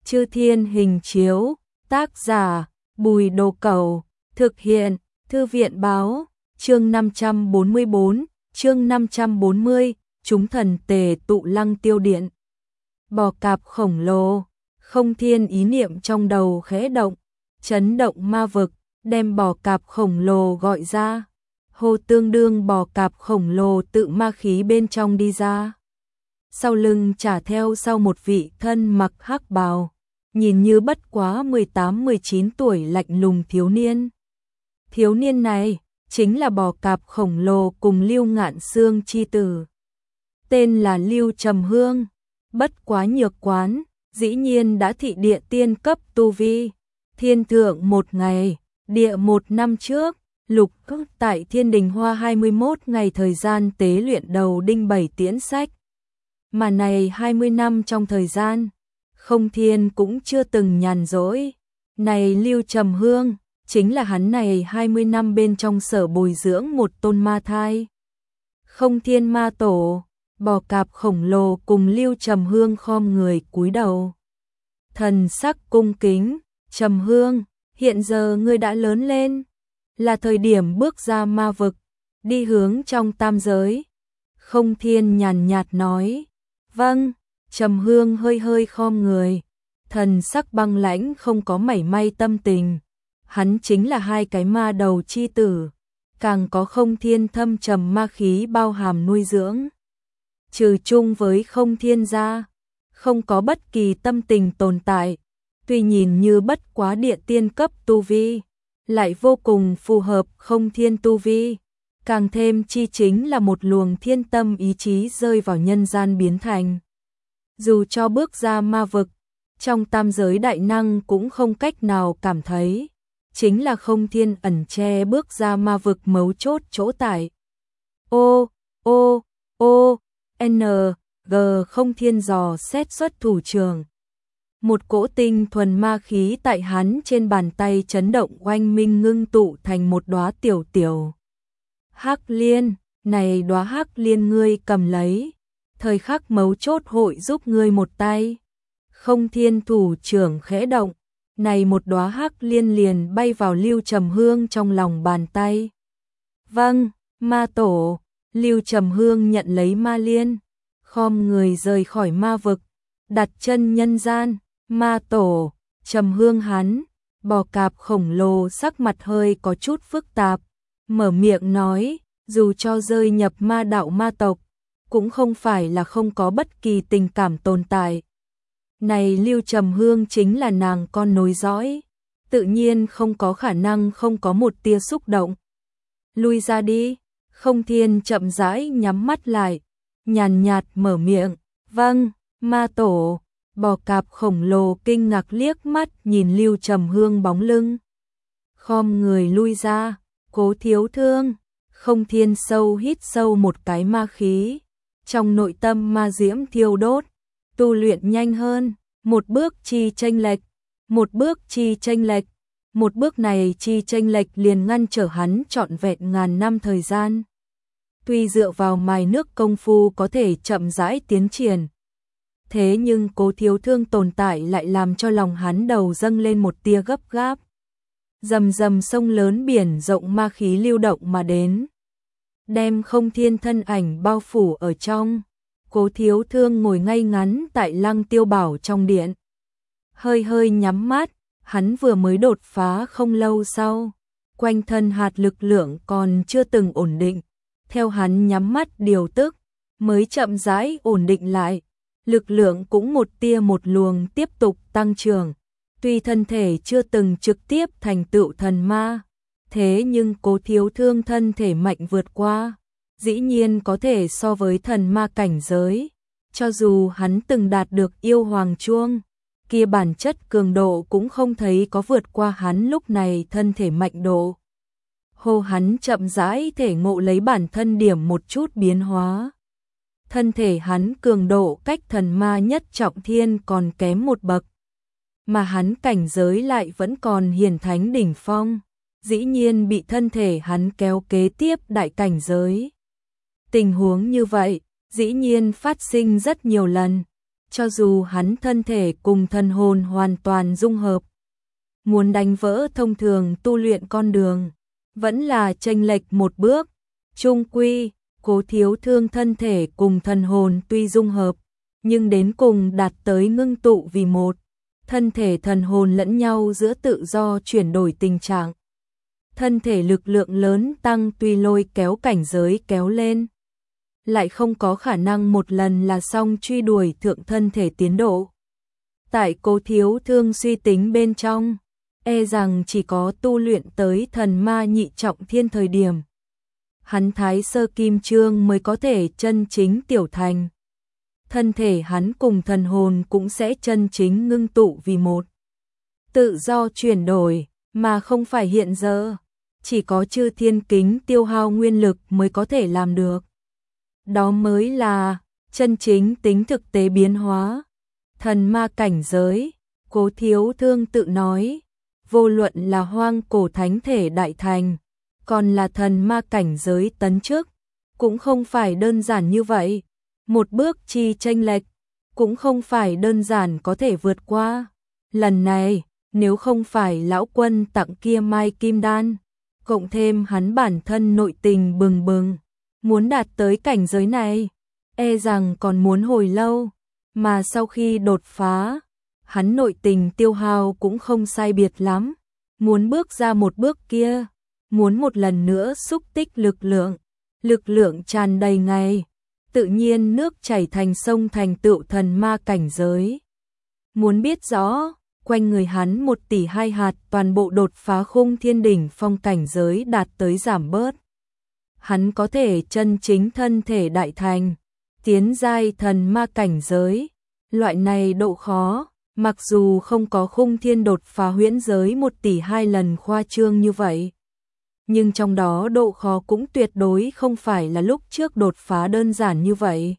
Chư Thiên Hình Chiếu, tác giả, Bùi Đồ Cẩu, thực hiện, Thư viện Báo, chương 544, chương 540, chúng thần tề tụ Lăng Tiêu Điện. Bò cạp khổng lồ, Không Thiên ý niệm trong đầu khẽ động, chấn động ma vực, đem bò cạp khổng lồ gọi ra. Hô tương đương bò cạp khổng lồ tự ma khí bên trong đi ra. Sau lưng trả theo sau một vị thân mặc hắc bào, nhìn như bất quá 18-19 tuổi lạnh lùng thiếu niên. Thiếu niên này chính là bò cạp khổng lồ cùng Lưu Ngạn Xương chi tử. Tên là Lưu Trầm Hương, bất quá nhược quán, dĩ nhiên đã thị địa tiên cấp tu vi. Thiên thượng một ngày, địa một năm trước, lục cước tại Thiên Đình Hoa 21 ngày thời gian tế luyện đầu đinh 7 tiễn sách. Mà này 20 năm trong thời gian, Không Thiên cũng chưa từng nhàn rỗi. Này Lưu Trầm Hương, chính là hắn này 20 năm bên trong sở bồi dưỡng một tôn ma thai. Không Thiên ma tổ, bò cạp khổng lồ cùng Lưu Trầm Hương khom người cúi đầu. Thần sắc cung kính, Trầm Hương, hiện giờ ngươi đã lớn lên, là thời điểm bước ra ma vực, đi hướng trong tam giới. Không Thiên nhàn nhạt nói, vâng. Trầm Hương hơi hơi khom người, thần sắc băng lãnh không có mảy may tâm tình. Hắn chính là hai cái ma đầu chi tử, càng có Không Thiên thâm trầm ma khí bao hàm nuôi dưỡng. Trừ chung với Không Thiên ra, không có bất kỳ tâm tình tồn tại, tuy nhìn như bất quá địa tiên cấp tu vi, lại vô cùng phù hợp Không Thiên tu vi, càng thêm chi chính là một luồng thiên tâm ý chí rơi vào nhân gian biến thành. Dù cho bước ra ma vực, trong tam giới đại năng cũng không cách nào cảm thấy, chính là Không Thiên ẩn che bước ra ma vực mấu chốt chỗ tại. G Không Thiên dò xét xuất thủ trường. Một cỗ tinh thuần ma khí tại hắn trên bàn tay chấn động oanh minh ngưng tụ thành một đóa tiểu tiểu hắc liên, này đóa hắc liên ngươi cầm lấy, thời khắc mấu chốt hội giúp ngươi một tay. Không Thiên thủ trưởng khẽ động, này một đóa hắc liên liền bay vào Lưu Trầm Hương trong lòng bàn tay. Vâng, ma tổ. Lưu Trầm Hương nhận lấy ma liên, khom người rời khỏi ma vực, đặt chân nhân gian. Ma tổ, Trầm Hương hắn, bò cạp khổng lồ sắc mặt hơi có chút phức tạp, mở miệng nói, dù cho rơi nhập ma đạo ma tộc, cũng không phải là không có bất kỳ tình cảm tồn tại. Này Lưu Trầm Hương chính là nàng con nối dõi, tự nhiên không có khả năng không có một tia xúc động. Lui ra đi. Không Thiên chậm rãi nhắm mắt lại, nhàn nhạt mở miệng, vâng, ma tổ. Bò cạp khổng lồ kinh ngạc liếc mắt nhìn Lưu Trầm Hương bóng lưng, khom người lui ra. Cố thiếu thương. Không Thiên sâu hít sâu một cái ma khí, trong nội tâm ma diễm thiêu đốt, tu luyện nhanh hơn, một bước chi chênh lệch, một bước chi chênh lệch, một bước này chi chênh lệch liền ngăn trở hắn trọn vẹn ngàn năm thời gian. Tuy dựa vào mài nước công phu có thể chậm rãi tiến triển, thế nhưng Cố thiếu thương tồn tại lại làm cho lòng hắn đầu dâng lên một tia gấp gáp. Rầm rầm sông lớn biển rộng ma khí lưu động mà đến, đem Không Thiên thân ảnh bao phủ ở trong. Cố thiếu thương ngồi ngay ngắn tại Lăng Tiêu Bảo trong điện, hơi hơi nhắm mắt. Hắn vừa mới đột phá không lâu sau, quanh thân hạt lực lượng còn chưa từng ổn định, theo hắn nhắm mắt điều tức, mới chậm rãi ổn định lại, lực lượng cũng một tia một luồng tiếp tục tăng trưởng. Tuy thân thể chưa từng trực tiếp thành tựu thần ma, thế nhưng Cố thiếu thương thân thể mạnh vượt qua, dĩ nhiên có thể so với thần ma cảnh giới. Cho dù hắn từng đạt được yêu hoàng chuông, kia bản chất cường độ cũng không thấy có vượt qua hắn lúc này thân thể mạnh độ. Hô hắn chậm rãi thể ngộ lấy bản thân điểm một chút biến hóa. Thân thể hắn cường độ cách thần ma nhất trọng thiên còn kém một bậc, mà hắn cảnh giới lại vẫn còn hiển thánh đỉnh phong, dĩ nhiên bị thân thể hắn kéo kế tiếp đại cảnh giới. Tình huống như vậy, dĩ nhiên phát sinh rất nhiều lần. cho dù hắn thân thể cùng thần hồn hoàn toàn dung hợp, muốn đánh vỡ thông thường tu luyện con đường, vẫn là chênh lệch một bước. Chung quy, Cố Thiếu Thương thân thể cùng thần hồn tuy dung hợp, nhưng đến cùng đạt tới ngưng tụ vì một, thân thể thần hồn lẫn nhau giữa tự do chuyển đổi tình trạng. Thân thể lực lượng lớn tăng tuy lôi kéo cảnh giới kéo lên, lại không có khả năng một lần là xong truy đuổi thượng thân thể tiến độ. Tại Cố Thiếu Thương suy tính bên trong, e rằng chỉ có tu luyện tới thần ma nhị trọng thiên thời điểm, hắn thái sơ kim chương mới có thể chân chính tiểu thành. Thân thể hắn cùng thần hồn cũng sẽ chân chính ngưng tụ vì một, tự do chuyển đổi, mà không phải hiện giờ, chỉ có chư thiên kính tiêu hao nguyên lực mới có thể làm được. Đó mới là chân chính tính thực tế biến hóa. Thần ma cảnh giới, Cố Thiếu Thương tự nói, vô luận là hoang cổ thánh thể đại thành, còn là thần ma cảnh giới tấn chức, cũng không phải đơn giản như vậy. Một bước chi chênh lệch, cũng không phải đơn giản có thể vượt qua. Lần này, nếu không phải lão quân tặng kia mai kim đan, cộng thêm hắn bản thân nội tình bừng bừng, muốn đạt tới cảnh giới này, e rằng còn muốn hồi lâu. Mà sau khi đột phá, hắn nội tình tiêu hao cũng không sai biệt lắm. Muốn bước ra một bước kia, muốn một lần nữa xúc tích lực lượng tràn đầy ngày, tự nhiên nước chảy thành sông thành tựu thần ma cảnh giới. Muốn biết rõ, quanh người hắn 1 tỷ 2 hạt toàn bộ đột phá khung thiên đỉnh phong cảnh giới đạt tới giảm bớt. Hắn có thể chân chính thân thể đại thành, tiến giai thần ma cảnh giới. Loại này độ khó, mặc dù không có khung thiên đột phá huyễn giới 1 tỷ 2 lần khoa trương như vậy, nhưng trong đó độ khó cũng tuyệt đối không phải là lúc trước đột phá đơn giản như vậy.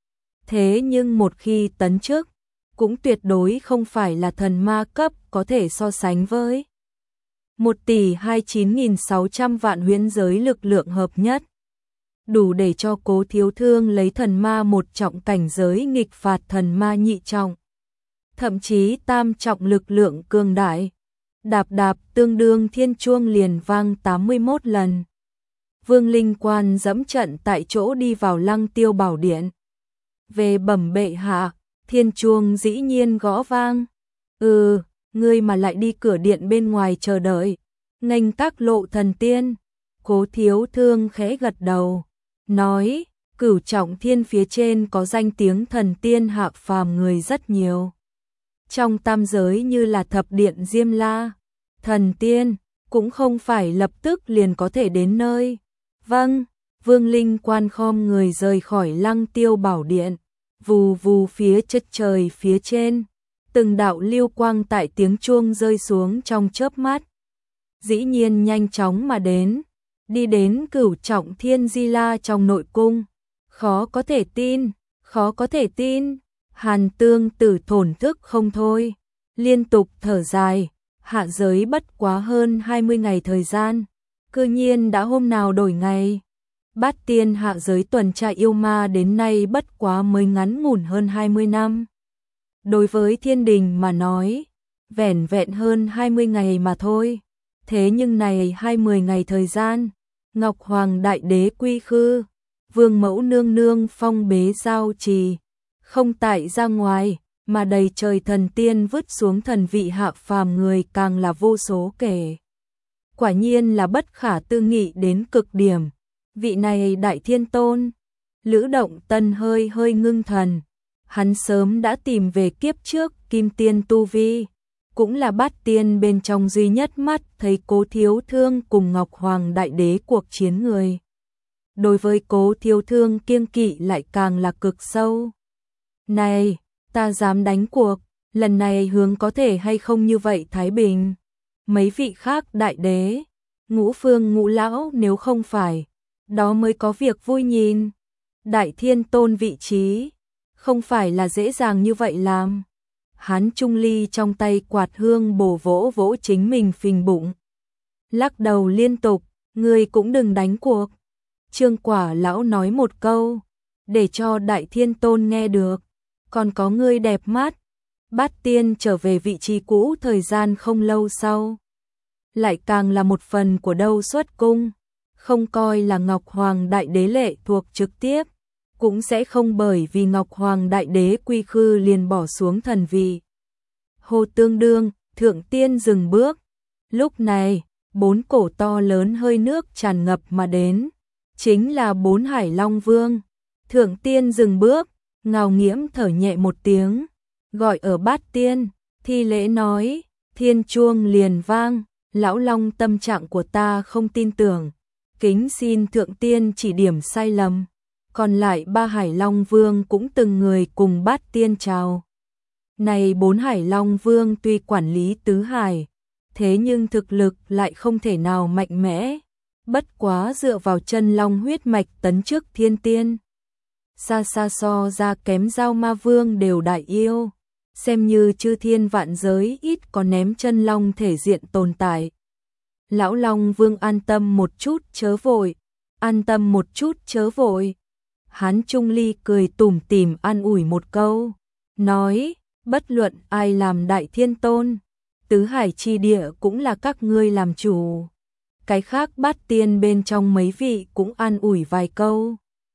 Thế nhưng một khi tấn chức, cũng tuyệt đối không phải là thần ma cấp có thể so sánh với 1 tỷ 29.600 vạn huyễn giới lực lượng hợp nhất. Đủ để cho Cố Thiếu Thương lấy thần ma 1 trọng cảnh giới nghịch phạt thần ma nhị trọng, thậm chí tam trọng lực lượng cường đại. Đạp tương đương thiên chuông liền vang 81 lần. Vương Linh Quan dẫm trận tại chỗ đi vào Lăng Tiêu Bảo Điện. Về bẩm bệ hạ, thiên chuông dĩ nhiên gõ vang. Ngươi mà lại đi cửa điện bên ngoài chờ đợi, nghênh các lộ thần tiên. Cố Thiếu Thương khẽ gật đầu, nói, Cửu trọng thiên phía trên có danh tiếng thần tiên hạ phàm người rất nhiều. Trong tam giới như là thập điện Diêm La, thần tiên, cũng không phải lập tức liền có thể đến nơi. Vâng, Vương Linh Quan khom người rời khỏi Lăng Tiêu Bảo Điện, vù vù phía chất trời phía trên, từng đạo lưu quang tại tiếng chuông rơi xuống trong chớp mắt. Dĩ nhiên nhanh chóng mà đến, đi đến Cửu trọng thiên Di La trong nội cung. Khó có thể tin, Hàn Tương Tử thổn thức không thôi, liên tục thở dài, hạ giới bất quá hơn 20 ngày thời gian, cư nhiên đã hôm nào đổi ngày. Bát tiên hạ giới tuần tra yêu ma đến nay bất quá mới ngắn ngủn hơn 20 năm. Đối với thiên đình mà nói, vẻn vẹn hơn 20 ngày mà thôi. Thế nhưng này 20 ngày thời gian, Ngọc Hoàng Đại Đế quy khư, Vương Mẫu Nương Nương phong bế giao trì, không tại ra ngoài, mà đầy trời thần tiên vứt xuống thần vị hạ phàm người càng là vô số kể. Quả nhiên là bất khả tư nghị đến cực điểm. Vị này Đại Thiên Tôn, Lữ Động Tân hơi ngưng thần, hắn sớm đã tìm về kiếp trước Kim Tiên tu vi, cũng là Bát Tiên bên trong duy nhất mắt thấy Cố Thiếu Thương cùng Ngọc Hoàng Đại Đế cuộc chiến người. Đối với Cố Thiếu Thương kiêng kỵ lại càng là cực sâu. Này, ta dám đánh cuộc, lần này hướng có thể hay không như vậy thái bình. Mấy vị khác đại đế, Ngũ Phương Ngũ Lão nếu không phải, đó mới có việc vui nhìn. Đại Thiên Tôn vị trí, không phải là dễ dàng như vậy làm. Hắn Trung Ly trong tay quạt hương bổ vỗ chính mình phình bụng. Lắc đầu liên tục, ngươi cũng đừng đánh cuộc. Trương Quả Lão nói một câu, để cho Đại Thiên Tôn nghe được. còn có ngươi đẹp mắt. Bát tiên trở về vị trí cũ thời gian không lâu sau. Lại càng là một phần của Đâu Xuất Cung, không coi là Ngọc Hoàng Đại Đế lệ thuộc trực tiếp, cũng sẽ không bởi vì Ngọc Hoàng Đại Đế quy khư liền bỏ xuống thần vị. Hồ Tương Đương, Thượng Tiên dừng bước. Lúc này, 4 cổ to lớn hơi nước tràn ngập mà đến, chính là 4 Hải Long Vương. Thượng Tiên dừng bước, ngao nghiễm thở nhẹ một tiếng, gọi ở Bát Tiên, thi lễ nói, thiên chuông liền vang, lão long tâm trạng của ta không tin tưởng, kính xin Thượng Tiên chỉ điểm sai lầm. Còn lại 3 Hải Long Vương cũng từng người cùng Bát Tiên chào. Này 4 Hải Long Vương tuy quản lý tứ hải, thế nhưng thực lực lại không thể nào mạnh mẽ, bất quá dựa vào chân long huyết mạch tấn chức thiên tiên. Xa xa so ra kém Giao Ma Vương đều đại yêu, xem như chư thiên vạn giới ít có ném chân long thể diện tồn tại. Lão Long Vương an tâm một chút chớ vội, an tâm một chút chớ vội. Hán Trung Ly cười tủm tỉm an ủi một câu, nói, bất luận ai làm đại thiên tôn, tứ hải chi địa cũng là các ngươi làm chủ. Cái khác Bát Tiên bên trong mấy vị cũng an ủi vài câu.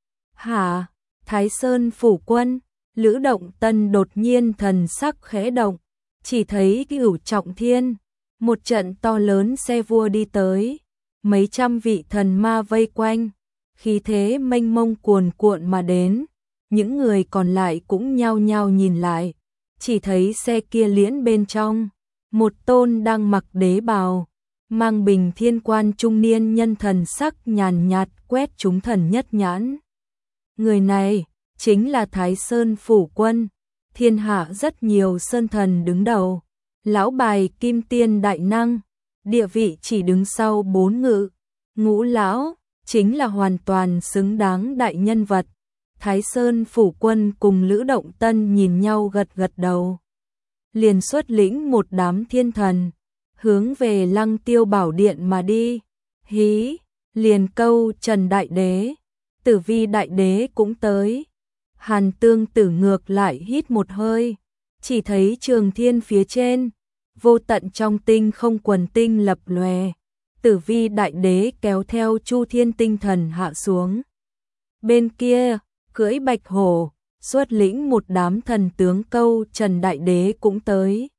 Hả? Thái Sơn phủ quân, Lữ Động Tân đột nhiên thần sắc khẽ động, chỉ thấy Cửu Trọng Thiên, một trận to lớn xe vua đi tới, mấy trăm vị thần ma vây quanh, khí thế mênh mông cuồn cuộn mà đến, những người còn lại cũng nhao nhao nhìn lại, chỉ thấy xe kia liễn bên trong, một tôn đang mặc đế bào, mang bình thiên quan trung niên nhân thần sắc nhàn nhạt quét chúng thần nhất nhãn. Người này chính là Thái Sơn phủ quân, thiên hạ rất nhiều sơn thần đứng đầu, lão bài kim tiên đại năng, địa vị chỉ đứng sau 4 ngự, ngũ lão, chính là hoàn toàn xứng đáng đại nhân vật. Thái Sơn phủ quân cùng Lữ Động Tân nhìn nhau gật gật đầu, liền xuất lĩnh một đám thiên thần, hướng về Lăng Tiêu Bảo Điện mà đi. Hí, liền câu Trần Đại Đế, Tử Vi Đại Đế cũng tới. Hàn Tương Tử ngược lại hít một hơi, chỉ thấy trường thiên phía trên, vô tận trong tinh không quần tinh lập lòe, Tử Vi Đại Đế kéo theo Chu Thiên tinh thần hạ xuống. Bên kia, cưỡi bạch hổ, xuất lĩnh một đám thần tướng câu Trần Đại Đế cũng tới.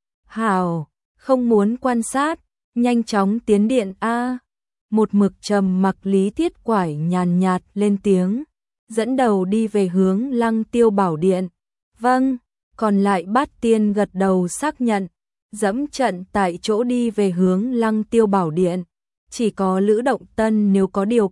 Hào, không muốn quan sát, nhanh chóng tiến điện a. Một mực trầm mặc Lý Thiết Quải nhàn nhạt lên tiếng, dẫn đầu đi về hướng Lăng Tiêu Bảo Điện. Vâng, còn lại Bát Tiên gật đầu xác nhận, dẫm trận tại chỗ đi về hướng Lăng Tiêu Bảo Điện. Chỉ có Lữ Động Tân nếu có điều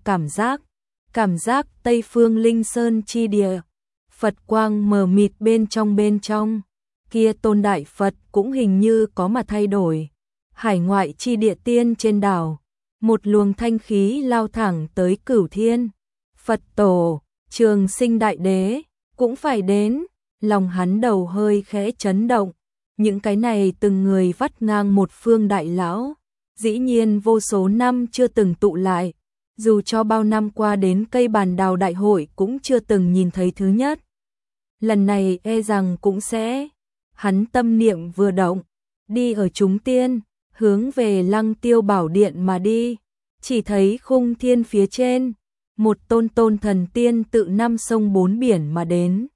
cảm giác Tây Phương Linh Sơn chi địa, Phật quang mờ mịt bên trong, kia tôn đại Phật cũng hình như có mà thay đổi. Hải ngoại chi địa tiên trên đảo, một luồng thanh khí lao thẳng tới Cửu Thiên. Phật tổ, Trường Sinh Đại Đế cũng phải đến, lòng hắn đầu hơi khẽ chấn động. Những cái này từng người vắt ngang một phương đại lão, dĩ nhiên vô số năm chưa từng tụ lại, dù cho bao năm qua đến cây bàn đào đại hội cũng chưa từng nhìn thấy thứ nhất. Lần này e rằng cũng sẽ, hắn tâm niệm vừa động, đi ở chúng tiên, hướng về Lăng Tiêu Bảo Điện mà đi, chỉ thấy khung thiên phía trên, một tôn thần tiên tự 5 sông 4 biển mà đến.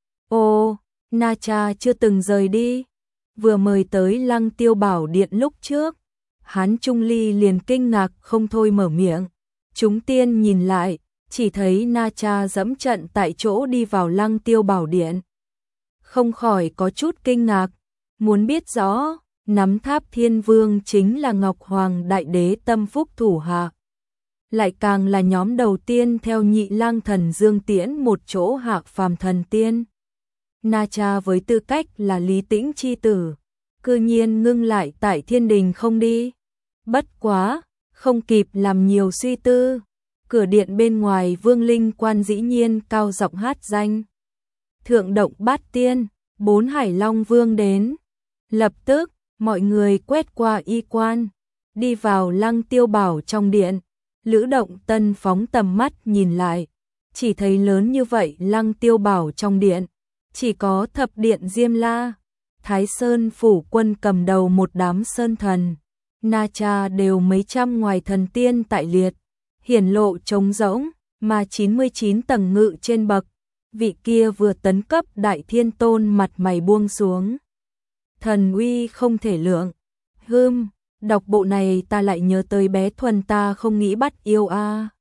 Ô, Na Cha chưa từng rời đi, vừa mời tới Lăng Tiêu Bảo Điện lúc trước, hắn Trung Ly liền kinh ngạc không thôi mở miệng. Chúng tiên nhìn lại, chỉ thấy Na Cha dẫm trận tại chỗ đi vào Lăng Tiêu Bảo Điện. Không khỏi có chút kinh ngạc, muốn biết rõ, nắm Tháp Thiên Vương chính là Ngọc Hoàng Đại Đế tâm phúc thủ hạ. Lại càng là nhóm đầu tiên theo Nhị Lang Thần Dương Tiễn một chỗ hạ phàm thần tiên. Na Cha với tư cách là Lý Tĩnh chi tử, cư nhiên ngưng lại tại thiên đình không đi. Bất quá, không kịp làm nhiều suy tư, cửa điện bên ngoài Vương Linh Quan dĩ nhiên cao giọng hát danh. Thượng động Bát Tiên, 4 Hải Long Vương đến. Lập tức, mọi người quét qua y quan, đi vào Lăng Tiêu Bảo trong điện. Lữ Động Tân phóng tầm mắt nhìn lại, chỉ thấy lớn như vậy Lăng Tiêu Bảo trong điện, chỉ có thập điện Diêm La, Thái Sơn phủ quân cầm đầu một đám sơn thần, Na Cha đều mấy trăm ngoài thần tiên tại liệt, hiển lộ trống rỗng, mà 99 tầng ngự trên bậc, vị kia vừa tấn cấp Đại Thiên Tôn mặt mày buông xuống. Thần uy không thể lượng. Đọc bộ này ta lại nhớ tới bé Thuần ta không nghĩ bắt yêu a.